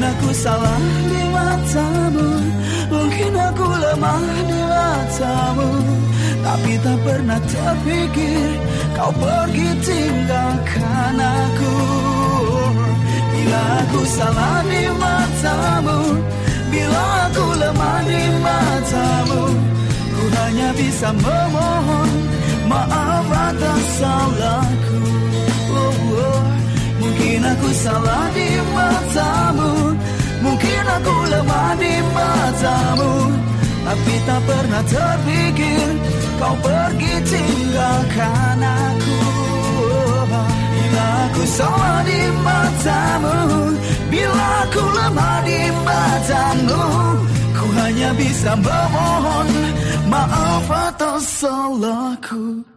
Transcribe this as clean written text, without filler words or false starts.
aku salah di matamu, mungkin aku lemah di matamu, tapi tak pernah terpikir kau pergi tinggalkan aku. Bila aku salah di matamu, bila aku lemah di matamu, ku hanya bisa memohon maaf atas salahku. Mungkin aku salah di matamu, mungkin aku lemah di matamu, tapi tak pernah terpikir kau pergi tinggalkan aku. Bila aku salah di matamu, bila aku lemah di matamu, ku hanya bisa memohon maaf atas salahku.